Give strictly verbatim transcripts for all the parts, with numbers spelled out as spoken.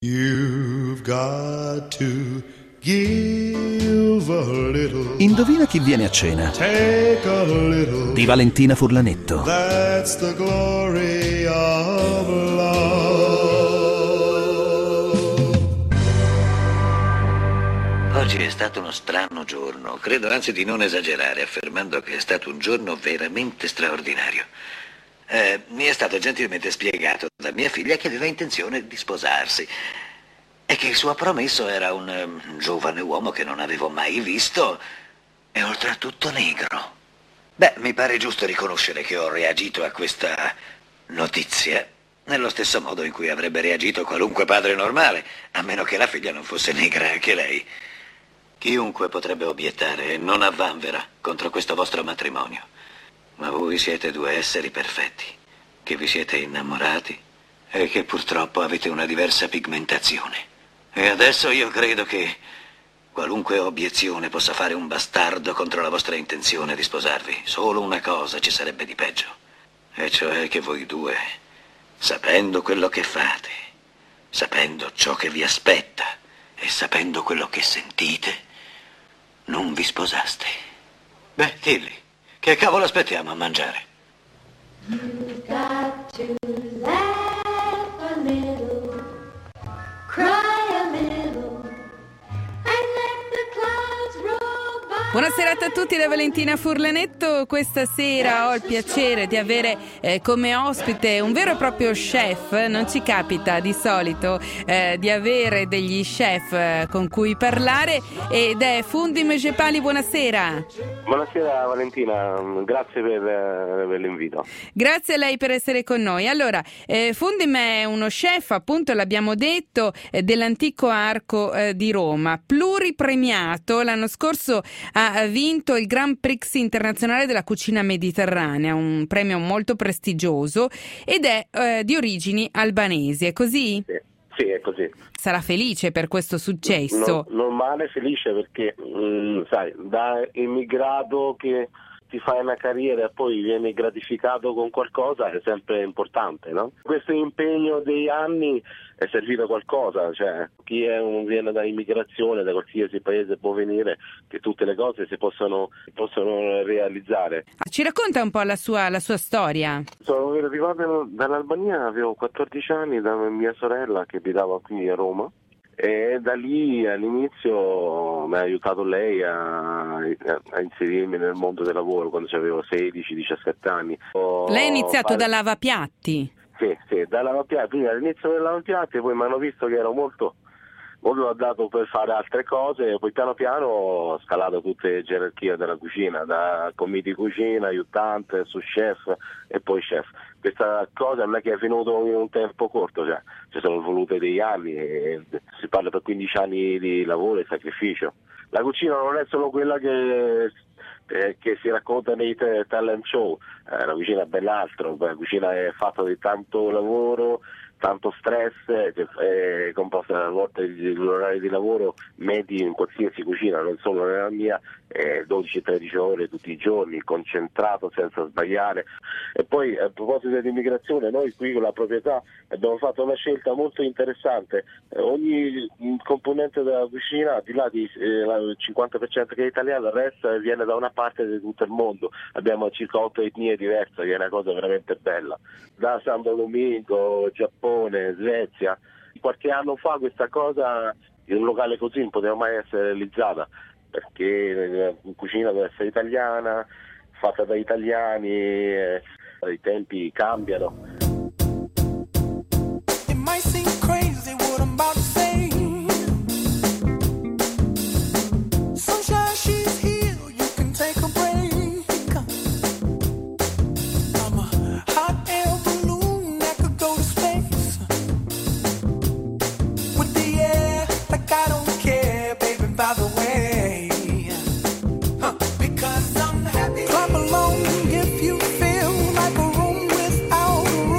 You've got to give a little. Indovina chi viene a cena? Take a little. Di Valentina Furlanetto. That's the glory of love. Oggi è stato uno strano giorno. Credo anzi di non esagerare affermando che è stato un giorno veramente straordinario. Eh, mi è stato gentilmente spiegato da mia figlia che aveva intenzione di sposarsi e che il suo promesso era un um, giovane uomo che non avevo mai visto e oltretutto negro. Beh, mi pare giusto riconoscere che ho reagito a questa notizia nello stesso modo in cui avrebbe reagito qualunque padre normale, a meno che la figlia non fosse negra anche lei. Chiunque potrebbe obiettare, non avvanvera contro questo vostro matrimonio. Ma voi siete due esseri perfetti, che vi siete innamorati e che purtroppo avete una diversa pigmentazione. E adesso io credo che qualunque obiezione possa fare un bastardo contro la vostra intenzione di sposarvi. Solo una cosa ci sarebbe di peggio, e cioè che voi due, sapendo quello che fate, sapendo ciò che vi aspetta e sapendo quello che sentite, non vi sposaste. Beh, dilli. Che cavolo aspettiamo a mangiare? You've got to laugh a little, cry a little, and let the clouds roll by. Buonasera a tutti da Valentina Furlanetto. Questa sera ho il piacere di avere eh, come ospite un vero e proprio chef. Non ci capita di solito eh, di avere degli chef eh, con cui parlare, ed è Fundim Gepali. Buonasera. Buonasera Valentina, grazie per, per l'invito. Grazie a lei per essere con noi. Allora, eh, Fundim è uno chef, appunto l'abbiamo detto, eh, dell'Antico Arco eh, di Roma, pluripremiato. L'anno scorso ha vinto il Grand Prix internazionale della cucina mediterranea, un premio molto prestigioso, ed è eh, di origini albanesi, è così? Sì. Sì, è così. Sarà felice per questo successo? No, normale, felice perché, mh, sai, da immigrato che ti fai una carriera e poi vieni gratificato con qualcosa è sempre importante, no? Questo impegno degli anni è servito a qualcosa, cioè chi è un, viene da immigrazione, da qualsiasi paese può venire, che tutte le cose si possono, possono realizzare. Ci racconta un po' la sua, la sua storia? Sono arrivato dall'Albania, avevo quattordici anni, da mia sorella che abitava qui a Roma. E da lì all'inizio mi ha aiutato lei a, a inserirmi nel mondo del lavoro quando avevo sedici diciassette anni. Ho Lei ha iniziato fare... da lavapiatti? Sì, sì, da lavapiatti, quindi all'inizio del lavapiatti, poi mi hanno visto che ero molto, molto dato per fare altre cose, poi piano piano ho scalato tutte le gerarchie della cucina, da commis di cucina, aiutante, sous chef e poi chef. Questa cosa non è che è venuto in un tempo corto, cioè ci sono volute degli anni, e si parla per quindici anni di lavoro e sacrificio. La cucina non è solo quella che, eh, che si racconta nei te- talent show, eh, la cucina è ben altro, la cucina è fatta di tanto lavoro, tanto stress, che è composta a volte gli orari di lavoro medi in qualsiasi cucina, non solo nella mia, eh, dodici tredici ore tutti i giorni, concentrato senza sbagliare. E poi a proposito dell'immigrazione, noi qui con la proprietà abbiamo fatto una scelta molto interessante, eh, ogni componente della cucina, al di là di eh, il cinquanta per cento che è italiano, il resto viene da una parte di tutto il mondo, abbiamo circa otto etnie diverse, che è una cosa veramente bella, da San Domingo, Giappone, Svezia. Qualche anno fa questa cosa in un locale così non poteva mai essere realizzata, perché la cucina deve essere italiana, fatta da italiani, eh, i tempi cambiano. Clap along if you feel like a room without a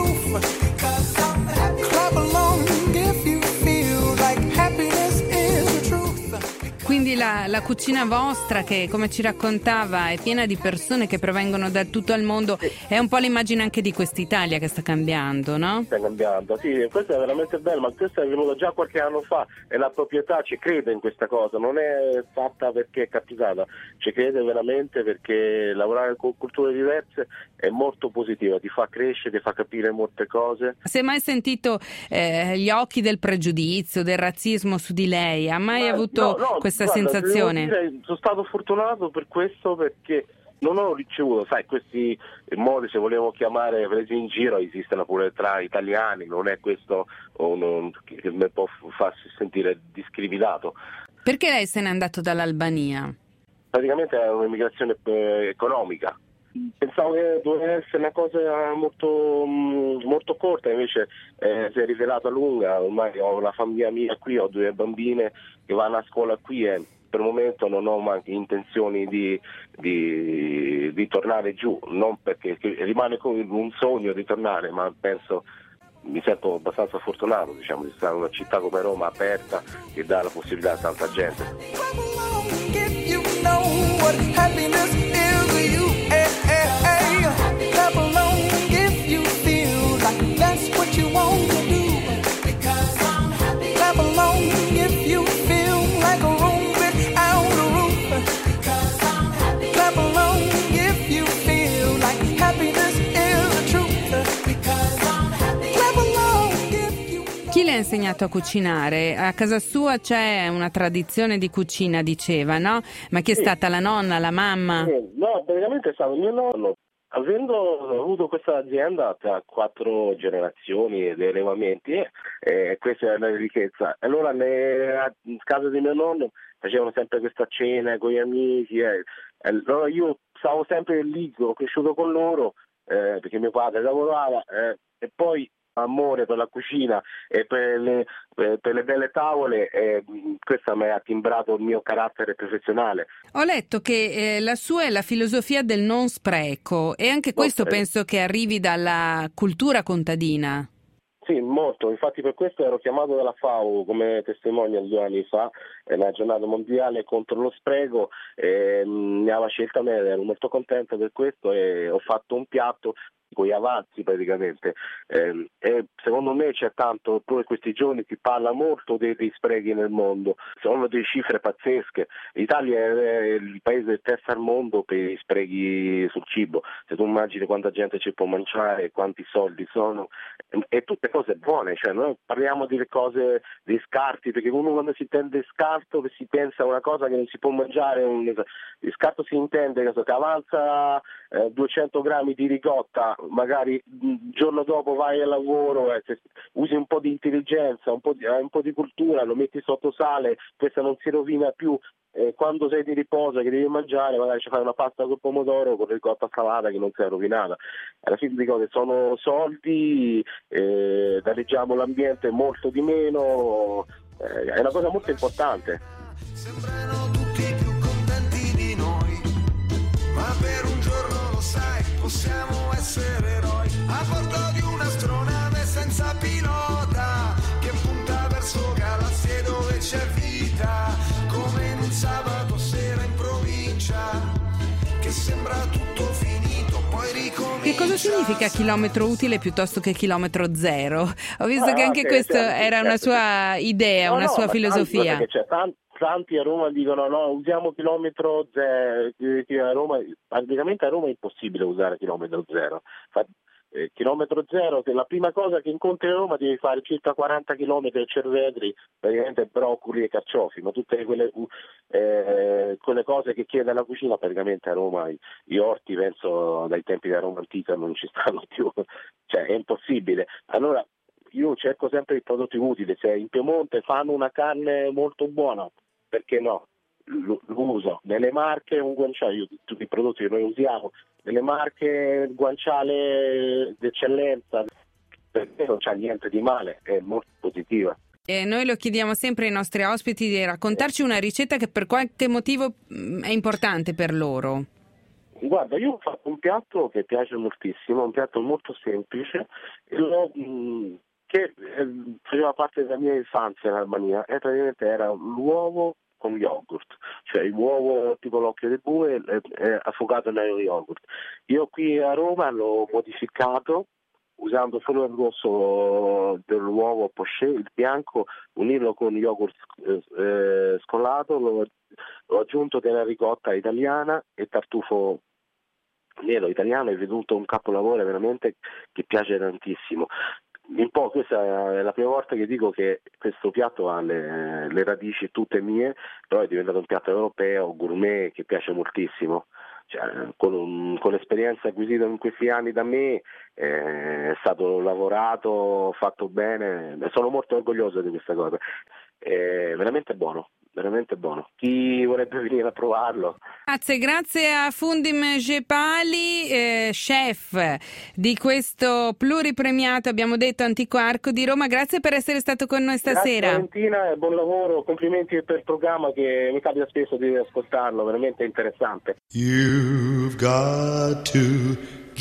quindi la, la cucina vostra, che come ci raccontava è piena di persone che provengono da tutto il mondo, è un po' l'immagine anche di quest'Italia che sta cambiando, no? Sta cambiando, sì, questo è veramente bello, ma questo è venuto già qualche anno fa e la proprietà ci crede in questa cosa, non è fatta perché è capitata, ci crede veramente perché lavorare con culture diverse è molto positiva, ti fa crescere, ti fa capire molte cose. Si è mai sentito eh, gli occhi del pregiudizio, del razzismo su di lei? Ha mai Ma, avuto no, no, questa guarda, sensazione? devo dire, sono stato fortunato per questo perché non ho ricevuto, sai, questi modi, se vogliamo chiamare, presi in giro, esistono pure tra italiani, non è questo uno che mi può farsi sentire discriminato. Perché lei se n'è andato dall'Albania? Praticamente è un'immigrazione eh, economica. Pensavo che doveva essere una cosa molto, mh, molto corta, invece eh, si è rivelata lunga. Ormai ho la famiglia mia qui, ho due bambine che vanno a scuola qui e per il momento non ho mai intenzioni di, di, di tornare giù, non perché rimane un sogno di tornare, ma penso, mi sento abbastanza fortunato, diciamo, di stare in una città come Roma aperta che dà la possibilità a tanta gente. Chi le ha insegnato a cucinare? A casa sua c'è una tradizione di cucina, diceva, no? Ma chi è Sì. stata la nonna, la mamma? Eh, No, praticamente è stato mio nonno. Avendo avuto questa azienda tra quattro generazioni ed allevamenti, eh, eh, questa è la ricchezza. Allora ne- a casa di mio nonno facevano sempre questa cena con gli amici. Eh. Allora io stavo sempre lì, ho cresciuto con loro, eh, perché mio padre lavorava, eh, e poi amore per la cucina e per le, per, per le belle tavole, e mh, questo mi ha timbrato il mio carattere professionale. Ho letto che eh, la sua è la filosofia del non spreco e anche questo spreco. penso che arrivi dalla cultura contadina. Sì, molto, infatti per questo ero chiamato dalla FAO come testimonial due anni fa, è la giornata mondiale contro lo spreco, e, mh, mi aveva scelta me, ero molto contento per questo e ho fatto un piatto con gli avanzi praticamente, eh, e secondo me c'è tanto, poi in questi giorni si parla molto dei, dei sprechi nel mondo, sono delle cifre pazzesche. L'Italia è il paese del terzo al mondo per i sprechi sul cibo, se tu immagini quanta gente ci può mangiare, quanti soldi sono, e, e tutte cose buone, cioè noi parliamo di cose, dei scarti, perché uno quando si intende scarto si pensa a una cosa che non si può mangiare, un, il scarto si intende che, so, che avanza eh, duecento grammi di ricotta, magari il giorno dopo vai al lavoro, eh, se usi un po' di intelligenza, un po' di, un po' di cultura, lo metti sotto sale, questa non si rovina più, eh, quando sei di riposo che devi mangiare magari ci fai una pasta col pomodoro con ricotta salata che non si è rovinata. Alla fine di cose sono soldi, eh, danneggiamo l'ambiente molto di meno, eh, è una cosa molto importante. Sembrano tutti più contenti di noi, ma per un giorno lo sai, possiamo essere eroi a bordo di un'astronave senza pilota che punta verso galassie dove c'è vita, come in un sabato sera in provincia che sembra tutto finito, poi ricomincia. Che cosa significa chilometro utile piuttosto che chilometro zero? Ho visto Ah, che anche ok, questo certo, era una certo. sua idea, No, una no, sua ma tanti, filosofia. guarda che c'è tanti, tanti a Roma dicono no, usiamo chilometro zero, a Roma, praticamente a Roma è impossibile usare chilometro zero. Fa, eh, chilometro zero, che la prima cosa che incontri a Roma devi fare circa quaranta chilometri a Cervetri, praticamente broccoli e carciofi, ma tutte quelle, eh, quelle cose che chiede la cucina praticamente a Roma, i, gli orti penso dai tempi della Roma antica non ci stanno più, cioè è impossibile. Allora io cerco sempre i prodotti utili, se in Piemonte fanno una carne molto buona, perché no? Lo uso. Nelle Marche un guanciale, io, tutti i prodotti che noi usiamo, nelle Marche il guanciale d'eccellenza, perché non c'è niente di male, è molto positiva. E noi lo chiediamo sempre ai nostri ospiti di raccontarci una ricetta che per qualche motivo mh, è importante per loro. Guarda, io ho fatto un piatto che piace moltissimo, un piatto molto semplice, e l'ho, mh, che eh, faceva parte della mia infanzia in Albania, e praticamente era l'uovo con yogurt, cioè l'uovo tipo l'occhio del bue è, è affogato nello yogurt. Io qui a Roma l'ho modificato usando solo il rosso dell'uovo poché, il bianco, unirlo con yogurt eh, scollato, l'ho, l'ho aggiunto della ricotta italiana e tartufo nero italiano, è venuto un capolavoro veramente che piace tantissimo. Un po' questa è la prima volta che dico che questo piatto ha le, le radici tutte mie, però è diventato un piatto europeo, gourmet, che piace moltissimo. Cioè, con, un, con l'esperienza acquisita in questi anni da me eh, è stato lavorato, fatto bene, sono molto orgoglioso di questa cosa. È veramente buono, veramente buono. Chi vorrebbe venire a provarlo? Grazie, grazie a Fundim Gepali, eh, chef di questo pluripremiato, abbiamo detto, Antico Arco di Roma. Grazie per essere stato con noi stasera. Grazie Valentina, buon lavoro, complimenti per il programma che mi capita spesso di ascoltarlo, veramente interessante. You've got to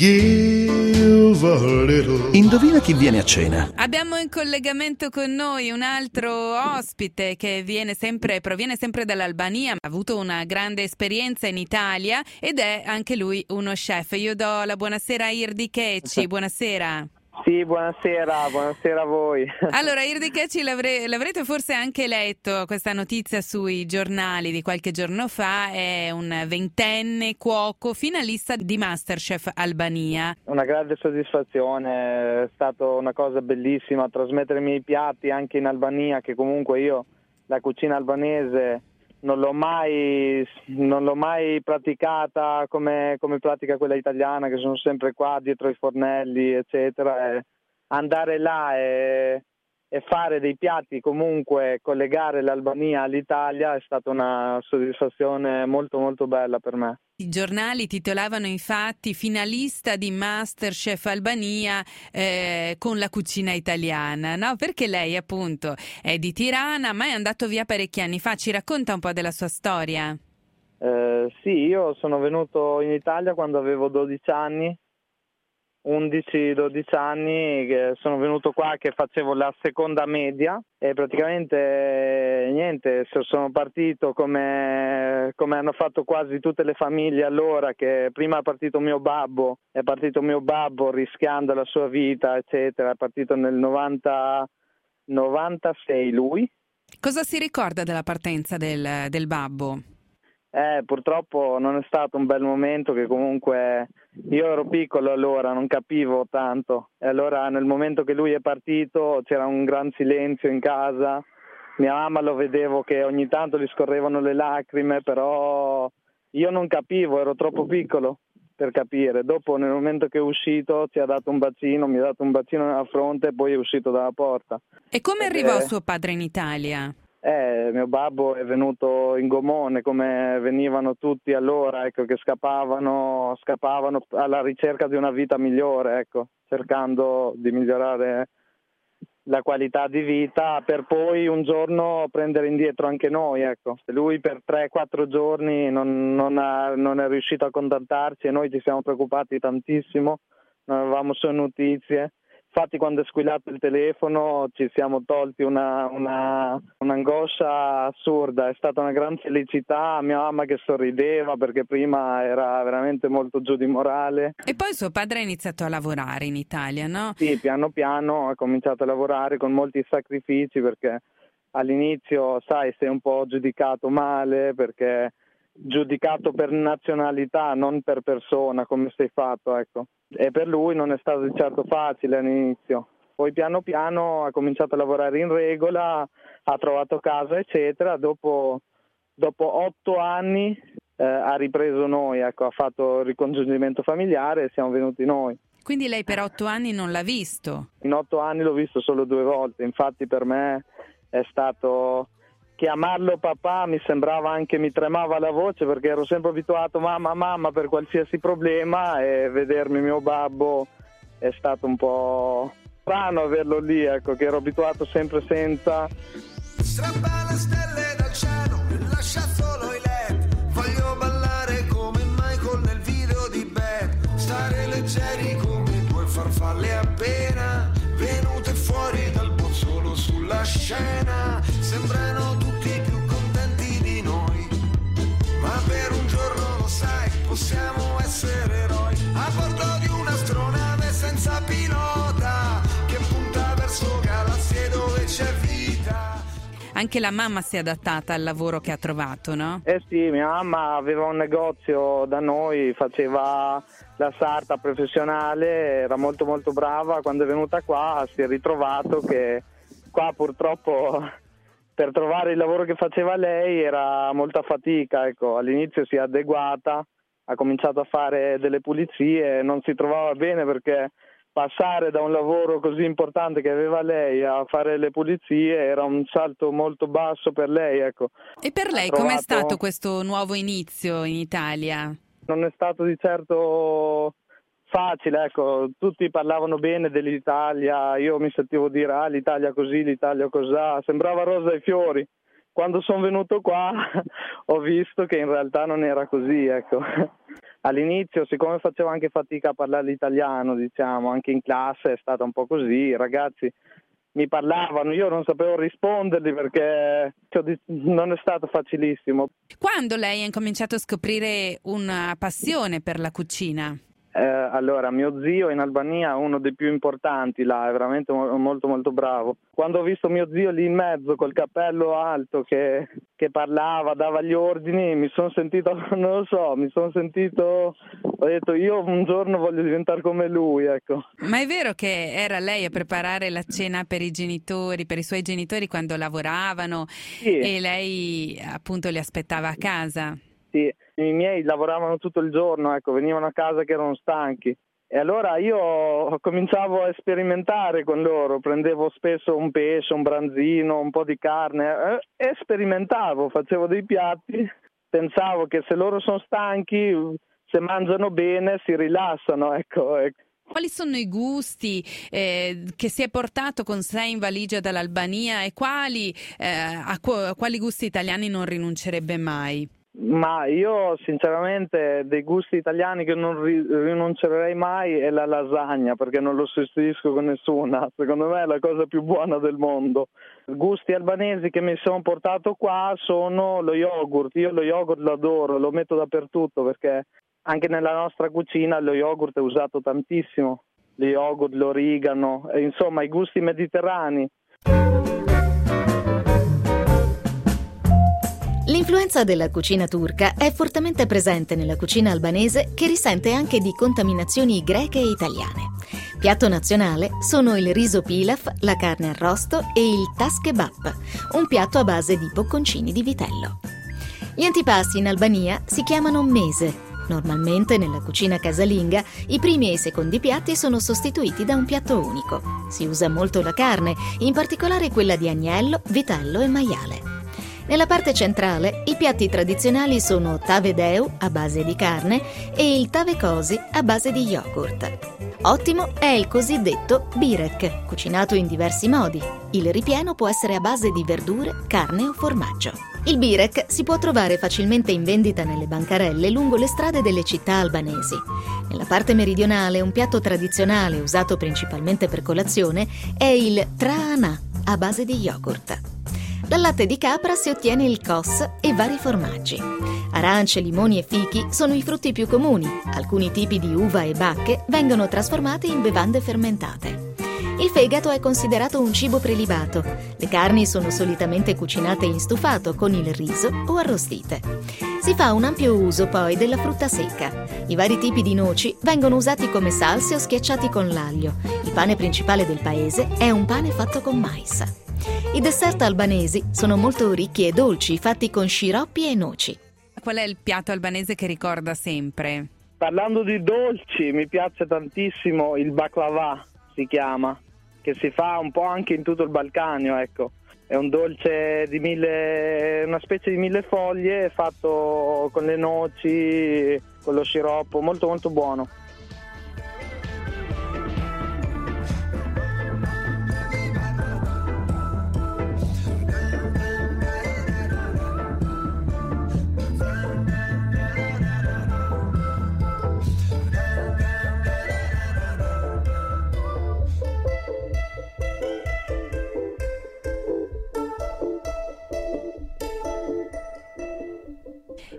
give a little. Indovina chi viene a cena? Abbiamo in collegamento con noi un altro ospite che viene sempre, proviene sempre dall'Albania, ha avuto una grande esperienza in Italia ed è anche lui uno chef. Io do la buonasera a Irdi Keci, buonasera. Sì, buonasera, buonasera a voi. Allora, Irdi Keci, l'avre- l'avrete forse anche letto questa notizia sui giornali di qualche giorno fa, è un ventenne cuoco finalista di Masterchef Albania. Una grande soddisfazione, è stata una cosa bellissima trasmettere i miei piatti anche in Albania, che comunque io la cucina albanese non l'ho mai, non l'ho mai praticata come, come pratica quella italiana, che sono sempre qua dietro i fornelli, eccetera. E andare là e, e fare dei piatti, comunque collegare l'Albania all'Italia, è stata una soddisfazione molto molto bella per me. I giornali titolavano infatti finalista di Masterchef Albania eh, con la cucina italiana, no? Perché lei appunto è di Tirana, ma è andato via parecchi anni fa. Ci racconta un po' della sua storia? Eh, sì, io sono venuto in Italia quando avevo dodici anni, undici dodici anni, che sono venuto qua che facevo la seconda media e praticamente niente, sono partito come, come hanno fatto quasi tutte le famiglie allora, che prima è partito mio babbo, è partito mio babbo rischiando la sua vita, eccetera, è partito nel novanta, novantasei lui. Cosa si ricorda della partenza del, del babbo? Eh, purtroppo non è stato un bel momento, che comunque io ero piccolo allora, non capivo tanto, e allora nel momento che lui è partito c'era un gran silenzio in casa, mia mamma lo vedevo che ogni tanto gli scorrevano le lacrime, però io non capivo, ero troppo piccolo per capire. Dopo, nel momento che è uscito, ci ha dato un bacino, mi ha dato un bacino nella fronte e poi è uscito dalla porta. E come arrivò suo padre in Italia? Eh, mio babbo è venuto in gomone, come venivano tutti allora, ecco, che scappavano, scappavano alla ricerca di una vita migliore, ecco, cercando di migliorare la qualità di vita, per poi un giorno prendere indietro anche noi, ecco. Lui per tre quattro giorni non, non, ha, non è riuscito a contattarci e noi ci siamo preoccupati tantissimo, non avevamo sue notizie. Infatti quando è squillato il telefono ci siamo tolti una, una, un'angoscia assurda, è stata una gran felicità, mia mamma che sorrideva perché prima era veramente molto giù di morale. E poi suo padre ha iniziato a lavorare in Italia, no? Sì, piano piano ha cominciato a lavorare con molti sacrifici, perché all'inizio, sai, sei un po' giudicato male, perché giudicato per nazionalità, non per persona, come sei fatto, ecco. E per lui non è stato di certo facile all'inizio. Poi piano piano ha cominciato a lavorare in regola, ha trovato casa, eccetera. Dopo, dopo otto anni eh, ha ripreso noi, ecco, ha fatto il ricongiungimento familiare e siamo venuti noi. Quindi lei per otto anni non l'ha visto? In otto anni l'ho visto solo due volte, infatti per me è stato... chiamarlo papà mi sembrava anche, mi tremava la voce, perché ero sempre abituato mamma mamma per qualsiasi problema, e vedermi mio babbo è stato un po' strano averlo lì, ecco, che ero abituato sempre senza. Strappa le stelle dal cielo e lascia solo i led. Voglio ballare come Michael nel video di Bad, stare leggeri come due farfalle appena venute fuori dal bozzolo sulla scena. Sembrano tutti più contenti di anche la mamma si è adattata al lavoro che ha trovato, no? Eh sì, mia mamma aveva un negozio da noi, faceva la sarta professionale, era molto molto brava. Quando è venuta qua si è ritrovato che qua purtroppo per trovare il lavoro che faceva lei era molta fatica, ecco. All'inizio si è adeguata, ha cominciato a fare delle pulizie, non si trovava bene perché passare da un lavoro così importante che aveva lei a fare le pulizie era un salto molto basso per lei, ecco. E per lei trovato... com'è stato questo nuovo inizio in Italia? Non è stato di certo facile, ecco. Tutti parlavano bene dell'Italia, io mi sentivo dire ah, l'Italia così, l'Italia cosà, sembrava rosa e fiori. Quando sono venuto qua ho visto che in realtà non era così, ecco. All'inizio, siccome facevo anche fatica a parlare l'italiano, diciamo, anche in classe è stata un po' così, i ragazzi mi parlavano, io non sapevo risponderli perché non è stato facilissimo. Quando lei ha incominciato a scoprire una passione per la cucina? Eh, allora, mio zio in Albania è uno dei più importanti là, è veramente mo- molto molto bravo. Quando ho visto mio zio lì in mezzo col cappello alto che, che parlava, dava gli ordini, mi sono sentito, non lo so, mi sono sentito, ho detto io un giorno voglio diventare come lui, ecco. Ma è vero che era lei a preparare la cena per i genitori, per i suoi genitori quando lavoravano, sì. E lei appunto li aspettava a casa? Sì, i miei lavoravano tutto il giorno, ecco, venivano a casa che erano stanchi e allora io cominciavo a sperimentare con loro, prendevo spesso un pesce, un branzino, un po' di carne eh, e sperimentavo, facevo dei piatti, pensavo che se loro sono stanchi, se mangiano bene si rilassano, ecco. Quali sono i gusti eh, che si è portato con sé in valigia dall'Albania e quali, eh, a, qu- a quali gusti italiani non rinuncerebbe mai? Ma io sinceramente dei gusti italiani che non ri- rinuncerei mai è la lasagna, perché non lo sostituisco con nessuna, secondo me è la cosa più buona del mondo. Gusti albanesi che mi sono portato qua sono lo yogurt, io lo yogurt lo adoro, lo metto dappertutto perché anche nella nostra cucina lo yogurt è usato tantissimo, lo yogurt, l'origano, e insomma i gusti mediterranei. L'influenza della cucina turca è fortemente presente nella cucina albanese, che risente anche di contaminazioni greche e italiane. Piatto nazionale sono il riso pilaf, la carne arrosto e il tas kebab, un piatto a base di bocconcini di vitello. Gli antipasti in Albania si chiamano mese. Normalmente nella cucina casalinga i primi e i secondi piatti sono sostituiti da un piatto unico. Si usa molto la carne, in particolare quella di agnello, vitello e maiale. Nella parte centrale i piatti tradizionali sono tave deu a base di carne e il tave cosi a base di yogurt. Ottimo è il cosiddetto birek, cucinato in diversi modi. Il ripieno può essere a base di verdure, carne o formaggio. Il birek si può trovare facilmente in vendita nelle bancarelle lungo le strade delle città albanesi. Nella parte meridionale un piatto tradizionale usato principalmente per colazione è il traana a base di yogurt. Dal latte di capra si ottiene il kos e vari formaggi. Arance, limoni e fichi sono i frutti più comuni. Alcuni tipi di uva e bacche vengono trasformati in bevande fermentate. Il fegato è considerato un cibo prelibato. Le carni sono solitamente cucinate in stufato con il riso o arrostite. Si fa un ampio uso poi della frutta secca. I vari tipi di noci vengono usati come salse o schiacciati con l'aglio. Il pane principale del paese è un pane fatto con mais. I dessert albanesi sono molto ricchi e dolci, fatti con sciroppi e noci. Qual è il piatto albanese che ricorda sempre? Parlando di dolci, mi piace tantissimo il baklava, si chiama, che si fa un po' anche in tutto il Balcanio, ecco. È un dolce di mille, una specie di mille foglie fatto con le noci, con lo sciroppo, molto molto buono.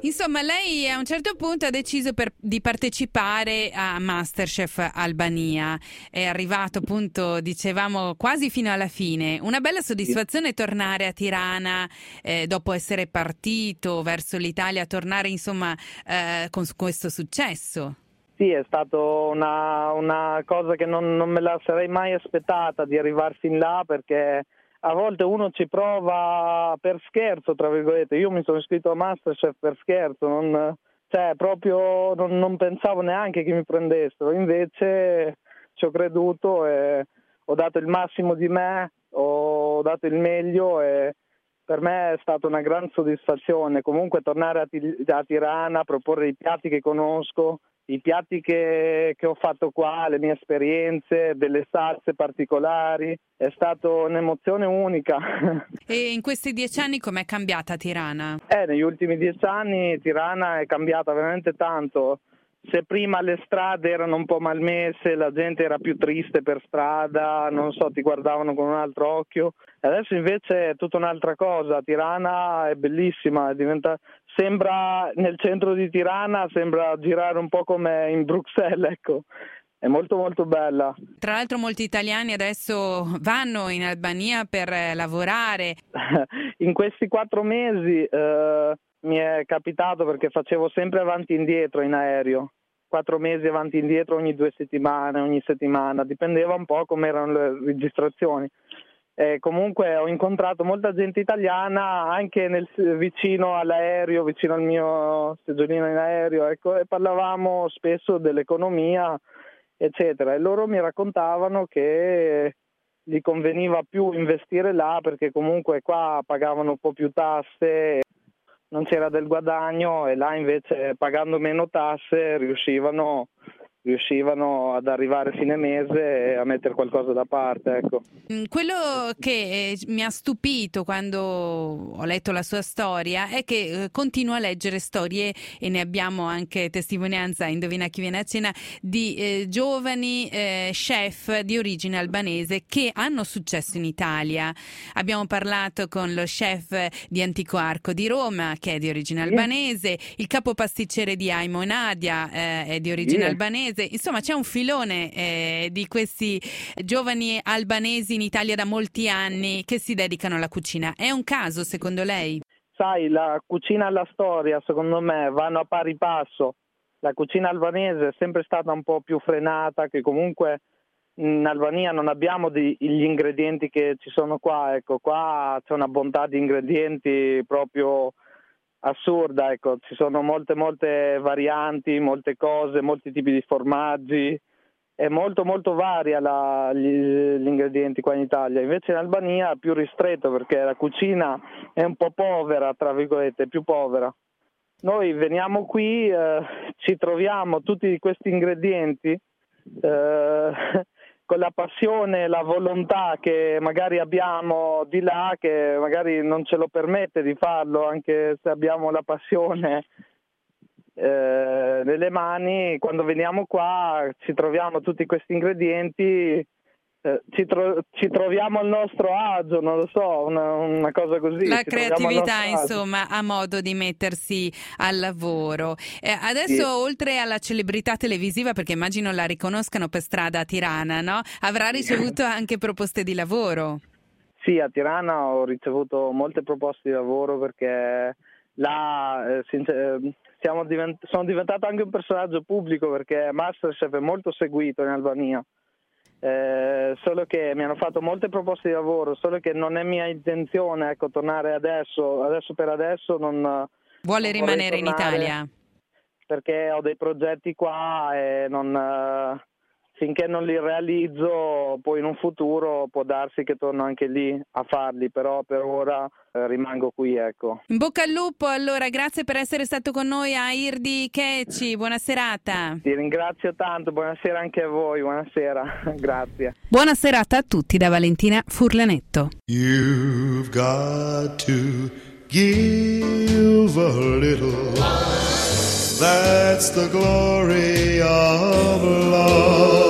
Insomma, lei a un certo punto ha deciso per, di partecipare a MasterChef Albania. È arrivato appunto, dicevamo, quasi fino alla fine. Una bella soddisfazione tornare a Tirana eh, dopo essere partito verso l'Italia, tornare insomma eh, con questo successo. Sì, è stato una, una cosa che non, non me la sarei mai aspettata di arrivar fin là, perché a volte uno ci prova per scherzo, tra virgolette. Io mi sono iscritto a MasterChef per scherzo, non, cioè proprio non, non pensavo neanche che mi prendessero. Invece ci ho creduto e ho dato il massimo di me, ho dato il meglio e per me è stata una gran soddisfazione. Comunque tornare a, a Tirana, proporre i piatti che conosco, i piatti che, che ho fatto qua, le mie esperienze, delle salse particolari, è stata un'emozione unica. E in questi dieci anni com'è cambiata Tirana? Eh, negli ultimi dieci anni Tirana è cambiata veramente tanto. Se prima le strade erano un po' malmesse, la gente era più triste per strada, non so, ti guardavano con un altro occhio. Adesso invece è tutta un'altra cosa. Tirana è bellissima, è diventa... sembra nel centro di Tirana, sembra girare un po' come in Bruxelles, ecco. È molto molto bella. Tra l'altro molti italiani adesso vanno in Albania per eh, lavorare. In questi quattro mesi eh, mi è capitato, perché facevo sempre avanti e indietro in aereo. Quattro mesi avanti e indietro ogni due settimane, ogni settimana, dipendeva un po' come erano le registrazioni. E comunque ho incontrato molta gente italiana anche nel, vicino all'aereo, vicino al mio seggiolino in aereo, ecco, e parlavamo spesso dell'economia, eccetera. E loro mi raccontavano che gli conveniva più investire là perché comunque qua pagavano un po' più tasse, non c'era del guadagno, e là invece pagando meno tasse riuscivano riuscivano ad arrivare a fine mese e a mettere qualcosa da parte, ecco. Quello che mi ha stupito quando ho letto la sua storia è che continua a leggere storie, e ne abbiamo anche testimonianza, indovina chi viene a cena, di eh, giovani eh, chef di origine albanese che hanno successo in Italia. Abbiamo parlato con lo chef di Antico Arco di Roma, che è di origine Yeah. albanese, il capo pasticcere di Aimo Nadia eh, è di origine Yeah. albanese. Insomma, c'è un filone eh, di questi giovani albanesi in Italia da molti anni che si dedicano alla cucina. È un caso, secondo lei? Sai, la cucina e la storia, secondo me, vanno a pari passo. La cucina albanese è sempre stata un po' più frenata, che comunque in Albania non abbiamo di, gli ingredienti che ci sono qua. Ecco, qua c'è una bontà di ingredienti proprio assurda, ecco, ci sono molte molte varianti, molte cose, molti tipi di formaggi, è molto molto varia la, gli, gli ingredienti qua in Italia. Invece in Albania è più ristretto perché la cucina è un po' povera, tra virgolette, più povera. Noi veniamo qui, eh, ci troviamo tutti questi ingredienti eh, con la passione, la volontà che magari abbiamo di là, che magari non ce lo permette di farlo, anche se abbiamo la passione eh, nelle mani. Quando veniamo qua ci troviamo tutti questi ingredienti, eh, ci, tro- ci troviamo al nostro agio, non lo so, una, una cosa così. La ci troviamo al creatività, nostro agio. insomma, ha modo di mettersi al lavoro. Eh, adesso, Sì. oltre alla celebrità televisiva, perché immagino la riconoscano per strada a Tirana, no? Avrà ricevuto anche proposte di lavoro. Sì, a Tirana ho ricevuto molte proposte di lavoro perché là eh, sincer- eh, siamo divent- sono diventato anche un personaggio pubblico, perché MasterChef è molto seguito in Albania. Eh, solo che mi hanno fatto molte proposte di lavoro, solo che non è mia intenzione, ecco, tornare adesso, adesso per adesso non Vuole non rimanere vorrei in tornare, Italia? perché ho dei progetti qua e non, eh, finché non li realizzo, poi in un futuro può darsi che torno anche lì a farli, però per ora eh, rimango qui, ecco. In bocca al lupo, allora, grazie per essere stato con noi a Irdi Keci, buona serata. Ti ringrazio tanto, buonasera anche a voi, buonasera, grazie. Buona serata a tutti da Valentina Furlanetto. You've got to give a little. That's the glory of love.